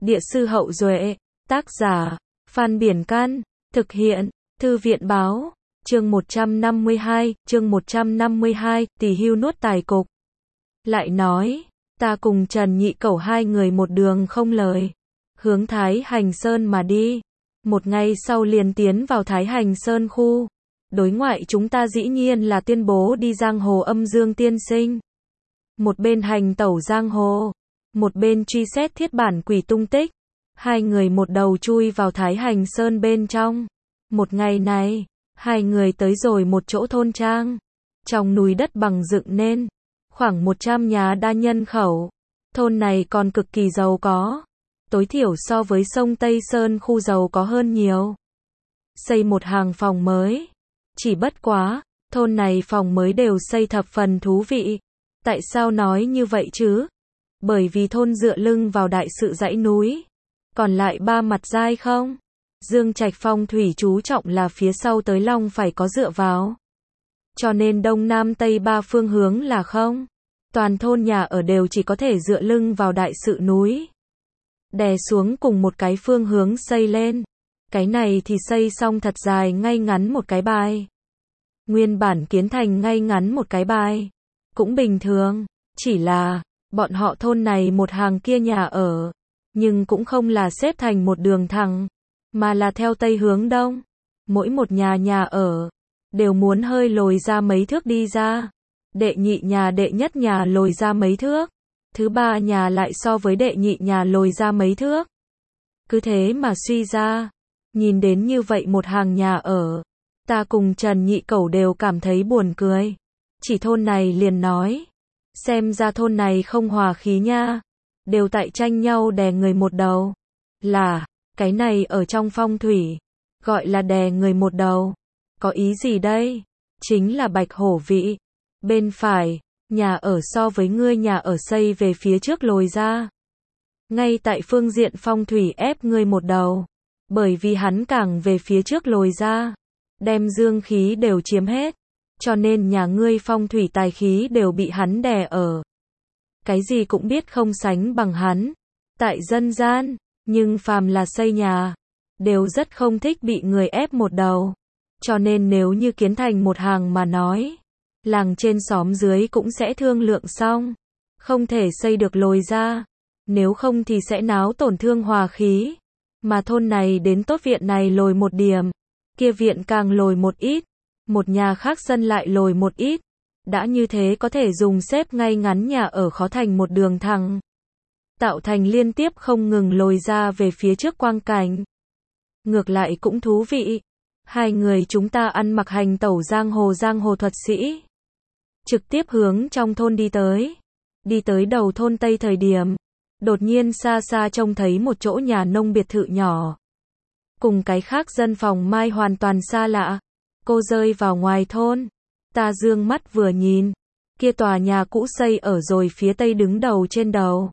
Địa sư Hậu Duệ, tác giả, Phan Biển Can, thực hiện, Thư viện Báo, chương 152, Tỳ hưu nuốt tài cục. Lại nói, ta cùng Trần Nhị Cẩu hai người một đường không lời, hướng Thái Hành Sơn mà đi. Một ngày sau liền tiến vào Thái Hành Sơn khu. Đối ngoại chúng ta dĩ nhiên là tuyên bố đi giang hồ âm dương tiên sinh. Một bên hành tẩu giang hồ, một bên truy xét thiết bản quỷ tung tích. Hai người một đầu chui vào Thái Hành Sơn bên trong. Một ngày này, hai người tới rồi một chỗ thôn trang. Trong núi đất bằng dựng nên, khoảng 100 nhà đa nhân khẩu. Thôn này còn cực kỳ giàu có. Tối thiểu so với sông Tây Sơn khu giàu có hơn nhiều. Xây một hàng phòng mới. Chỉ bất quá, thôn này phòng mới đều xây thập phần thú vị. Tại sao nói như vậy chứ? Bởi vì thôn dựa lưng vào đại sự dãy núi. Còn lại ba mặt dai không? Dương Trạch phong thủy chú trọng là phía sau tới long phải có dựa vào. Cho nên đông nam tây ba phương hướng là không. Toàn thôn nhà ở đều chỉ có thể dựa lưng vào đại sự núi. Đè xuống cùng một cái phương hướng xây lên. Cái này thì xây xong thật dài ngay ngắn một cái bài. Nguyên bản kiến thành ngay ngắn một cái bài. Cũng bình thường, chỉ là, bọn họ thôn này một hàng kia nhà ở. Nhưng cũng không là xếp thành một đường thẳng, mà là theo tây hướng đông. Mỗi một nhà ở, đều muốn hơi lồi ra mấy thước đi ra. Đệ nhị nhà đệ nhất nhà lồi ra mấy thước. Thứ ba nhà lại so với đệ nhị nhà lồi ra mấy thước. Cứ thế mà suy ra, nhìn đến như vậy một hàng nhà ở, ta cùng Trần Nhị Cẩu đều cảm thấy buồn cười. Chỉ thôn này liền nói, xem ra thôn này không hòa khí nha, đều tại tranh nhau đè người một đầu. Là, cái này ở trong phong thủy, gọi là đè người một đầu. Có ý gì đây? Chính là bạch hổ vị. Bên phải, nhà ở so với ngươi nhà ở xây về phía trước lồi ra. Ngay tại phương diện phong thủy ép ngươi một đầu. Bởi vì hắn càng về phía trước lồi ra, đem dương khí đều chiếm hết. Cho nên nhà ngươi phong thủy tài khí đều bị hắn đè ở. Cái gì cũng biết không sánh bằng hắn. Tại dân gian, nhưng phàm là xây nhà, đều rất không thích bị người ép một đầu. Cho nên nếu như kiến thành một hàng mà nói, làng trên xóm dưới cũng sẽ thương lượng xong. Không thể xây được lồi ra. Nếu không thì sẽ náo tổn thương hòa khí. Mà thôn này đến tốt viện này lồi một điểm. Kia viện càng lồi một ít. Một nhà khác sân lại lồi một ít. Đã như thế có thể dùng xếp ngay ngắn nhà ở khó thành một đường thẳng. Tạo thành liên tiếp không ngừng lồi ra về phía trước quang cảnh. Ngược lại cũng thú vị. Hai người chúng ta ăn mặc hành tẩu giang hồ thuật sĩ. Trực tiếp hướng trong thôn đi tới. Đi tới đầu thôn Tây thời điểm. Đột nhiên xa xa trông thấy một chỗ nhà nông biệt thự nhỏ. Cùng cái khác dân phòng mai hoàn toàn xa lạ. Cô rơi vào ngoài thôn. Ta dương mắt vừa nhìn. Kia tòa nhà cũ xây ở rồi phía tây đứng đầu trên đầu.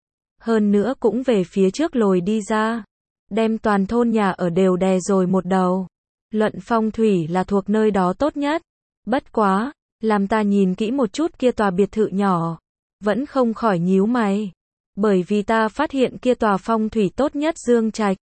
Hơn nữa cũng về phía trước lồi đi ra. Đem toàn thôn nhà ở đều đè rồi một đầu. Luận phong thủy là thuộc nơi đó tốt nhất. Bất quá, làm ta nhìn kỹ một chút kia tòa biệt thự nhỏ. Vẫn không khỏi nhíu mày. Bởi vì ta phát hiện kia tòa phong thủy tốt nhất Dương Trạch.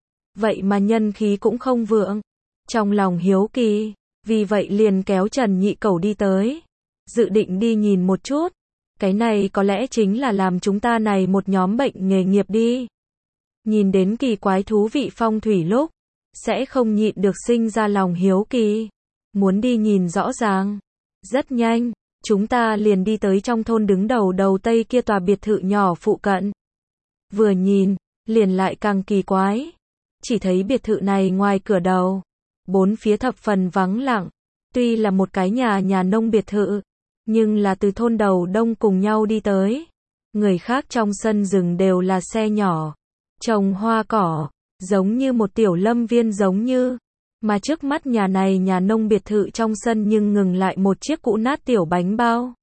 Vậy mà nhân khí cũng không vượng. Trong lòng hiếu kỳ, vì vậy liền kéo Trần Nhị Cẩu đi tới. Dự định đi nhìn một chút. Cái này có lẽ chính là làm chúng ta này một nhóm bệnh nghề nghiệp đi. Nhìn đến kỳ quái thú vị phong thủy lúc, sẽ không nhịn được sinh ra lòng hiếu kỳ. Muốn đi nhìn rõ ràng. Rất nhanh, chúng ta liền đi tới trong thôn đứng đầu tây kia tòa biệt thự nhỏ phụ cận. Vừa nhìn, liền lại càng kỳ quái. Chỉ thấy biệt thự này ngoài cửa đầu, bốn phía thập phần vắng lặng. Tuy là một cái nhà nông biệt thự, nhưng là từ thôn đầu đông cùng nhau đi tới. Người khác trong sân rừng đều là xe nhỏ, trồng hoa cỏ, giống như một tiểu lâm viên giống như. Mà trước mắt nhà này nhà nông biệt thự trong sân nhưng ngừng lại một chiếc cũ nát tiểu bánh bao.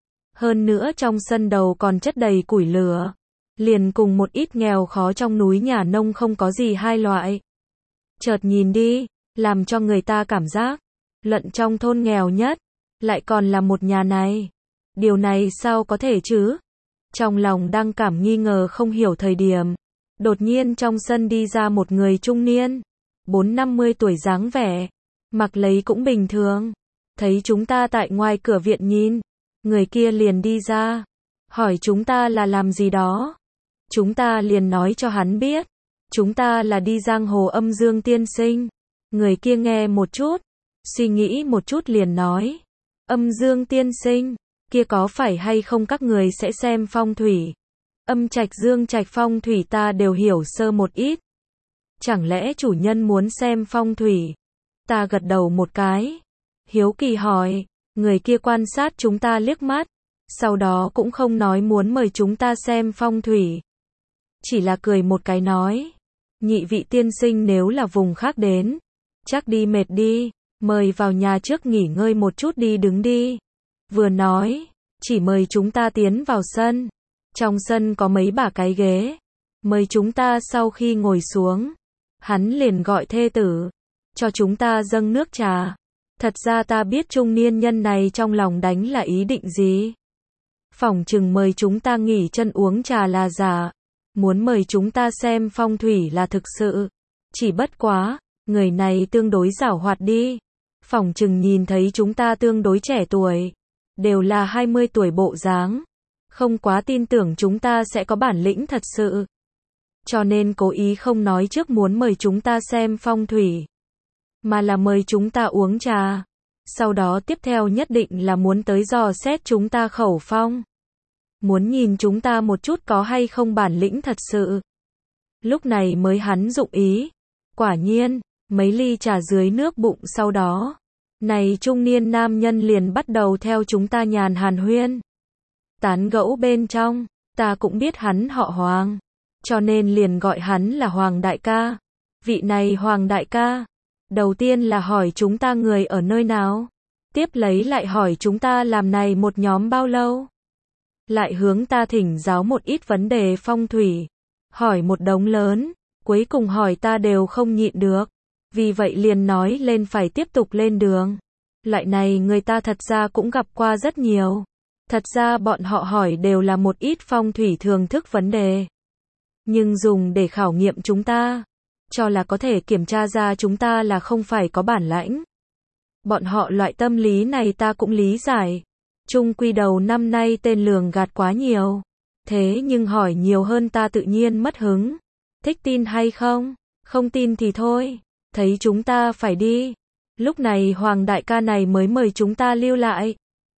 Hơn nữa trong sân đầu còn chất đầy củi lửa. Liền cùng một ít nghèo khó trong núi nhà nông không có gì hai loại. Chợt nhìn đi, làm cho người ta cảm giác, lận trong thôn nghèo nhất, lại còn là một nhà này. Điều này sao có thể chứ? Trong lòng đang cảm nghi ngờ không hiểu thời điểm. Đột nhiên trong sân đi ra một người trung niên, 40-50 tuổi dáng vẻ, mặc lấy cũng bình thường. Thấy chúng ta tại ngoài cửa viện nhìn, người kia liền đi ra, hỏi chúng ta là làm gì đó. Chúng ta liền nói cho hắn biết, chúng ta là đi giang hồ âm dương tiên sinh. Người kia nghe một chút, suy nghĩ một chút liền nói, âm dương tiên sinh, kia có phải hay không các người sẽ xem phong thủy? Âm trạch dương trạch phong thủy ta đều hiểu sơ một ít. Chẳng lẽ chủ nhân muốn xem phong thủy? Ta gật đầu một cái. Hiếu kỳ hỏi, người kia quan sát chúng ta liếc mắt, sau đó cũng không nói muốn mời chúng ta xem phong thủy. Chỉ là cười một cái nói, nhị vị tiên sinh nếu là vùng khác đến, chắc đi mệt đi, mời vào nhà trước nghỉ ngơi một chút đi đứng đi. Vừa nói, chỉ mời chúng ta tiến vào sân. Trong sân có mấy bả cái ghế, mời chúng ta sau khi ngồi xuống, hắn liền gọi thê tử, cho chúng ta dâng nước trà. Thật ra ta biết trung niên nhân này trong lòng đánh là ý định gì. Phỏng chừng mời chúng ta nghỉ chân uống trà là giả, muốn mời chúng ta xem phong thủy là thực sự. Chỉ bất quá, người này tương đối giảo hoạt đi. Phỏng chừng nhìn thấy chúng ta tương đối trẻ tuổi, đều là 20 tuổi bộ dáng, không quá tin tưởng chúng ta sẽ có bản lĩnh thật sự. Cho nên cố ý không nói trước muốn mời chúng ta xem phong thủy, mà là mời chúng ta uống trà. Sau đó tiếp theo nhất định là muốn tới dò xét chúng ta khẩu phong. Muốn nhìn chúng ta một chút có hay không bản lĩnh thật sự. Lúc này mới hắn dụng ý. Quả nhiên, mấy ly trà dưới nước bụng sau đó, này trung niên nam nhân liền bắt đầu theo chúng ta nhàn hàn huyên. Tán gẫu bên trong, ta cũng biết hắn họ Hoàng, cho nên liền gọi hắn là Hoàng đại ca. Vị này Hoàng đại ca, đầu tiên là hỏi chúng ta người ở nơi nào, tiếp lấy lại hỏi chúng ta làm này một nhóm bao lâu. Lại hướng ta thỉnh giáo một ít vấn đề phong thủy, hỏi một đống lớn, cuối cùng hỏi ta đều không nhịn được. Vì vậy liền nói lên phải tiếp tục lên đường. Loại này người ta thật ra cũng gặp qua rất nhiều. Thật ra bọn họ hỏi đều là một ít phong thủy thường thức vấn đề. Nhưng dùng để khảo nghiệm chúng ta, cho là có thể kiểm tra ra chúng ta là không phải có bản lãnh. Bọn họ loại tâm lý này ta cũng lý giải. Chung quy đầu năm nay tên lường gạt quá nhiều. Thế nhưng hỏi nhiều hơn ta tự nhiên mất hứng. Thích tin hay không? Không tin thì thôi. Thấy chúng ta phải đi. Lúc này Hoàng đại ca này mới mời chúng ta lưu lại.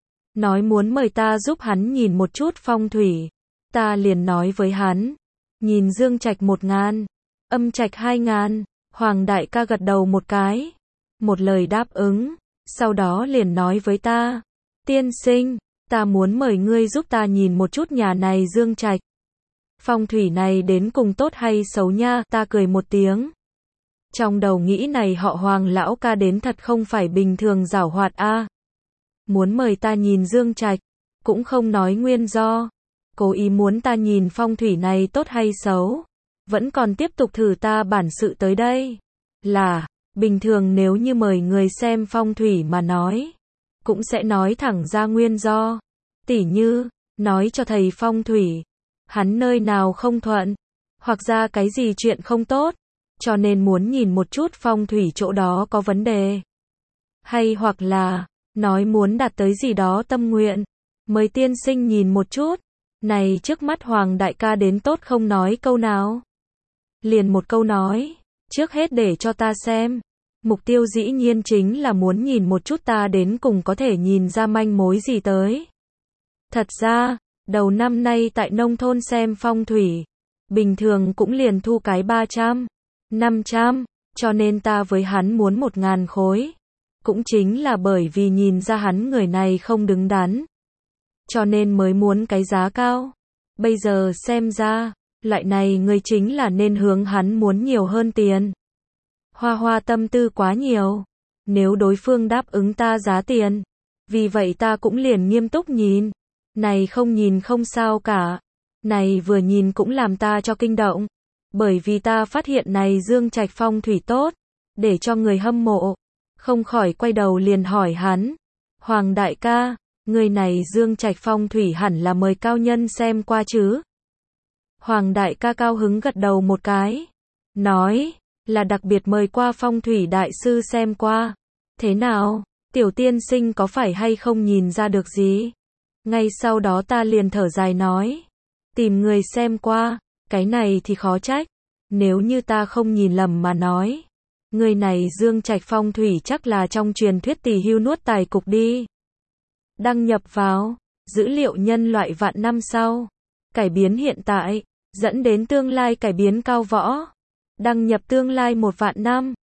Nói muốn mời ta giúp hắn nhìn một chút phong thủy. Ta liền nói với hắn, nhìn dương trạch 1000, âm trạch 2000. Hoàng đại ca gật đầu một cái, một lời đáp ứng. Sau đó liền nói với ta, tiên sinh, ta muốn mời ngươi giúp ta nhìn một chút nhà này dương trạch. Phong thủy này đến cùng tốt hay xấu nha. Ta cười một tiếng. Trong đầu nghĩ này họ Hoàng lão ca đến thật không phải bình thường giảo hoạt a. Muốn mời ta nhìn dương trạch, cũng không nói nguyên do. Cố ý muốn ta nhìn phong thủy này tốt hay xấu. Vẫn còn tiếp tục thử ta bản sự tới đây. Là, bình thường nếu như mời người xem phong thủy mà nói, cũng sẽ nói thẳng ra nguyên do. Tỉ như, nói cho thầy phong thủy, hắn nơi nào không thuận, hoặc ra cái gì chuyện không tốt, cho nên muốn nhìn một chút phong thủy chỗ đó có vấn đề. Hay hoặc là, nói muốn đạt tới gì đó tâm nguyện, mời tiên sinh nhìn một chút. Này trước mắt Hoàng đại ca đến tốt không nói câu nào. Liền một câu nói, trước hết để cho ta xem. Mục tiêu dĩ nhiên chính là muốn nhìn một chút ta đến cùng có thể nhìn ra manh mối gì tới. Thật ra, đầu năm nay tại nông thôn xem phong thủy, bình thường cũng liền thu cái 300, 500, cho nên ta với hắn muốn 1000 khối. Cũng chính là bởi vì nhìn ra hắn người này không đứng đắn, cho nên mới muốn cái giá cao. Bây giờ xem ra, loại này người chính là nên hướng hắn muốn nhiều hơn tiền. Hoa tâm tư quá nhiều. Nếu đối phương đáp ứng ta giá tiền, vì vậy ta cũng liền nghiêm túc nhìn. Này không nhìn không sao cả. Này vừa nhìn cũng làm ta cho kinh động. Bởi vì ta phát hiện này dương trạch phong thủy tốt, để cho người hâm mộ. Không khỏi quay đầu liền hỏi hắn, Hoàng đại ca, người này dương trạch phong thủy hẳn là mời cao nhân xem qua chứ? Hoàng đại ca cao hứng gật đầu một cái. Nói, là đặc biệt mời qua phong thủy đại sư xem qua. Thế nào, tiểu tiên sinh có phải hay không nhìn ra được gì? Ngay sau đó ta liền thở dài nói. Tìm người xem qua, cái này thì khó trách. Nếu như ta không nhìn lầm mà nói. Người này Dương Trạch phong thủy chắc là trong truyền thuyết tỷ hưu nuốt tài cục đi. Đăng nhập vào, dữ liệu nhân loại vạn năm sau. Cải biến hiện tại, dẫn đến tương lai cải biến cao võ. Đăng nhập tương lai 1 vạn năm.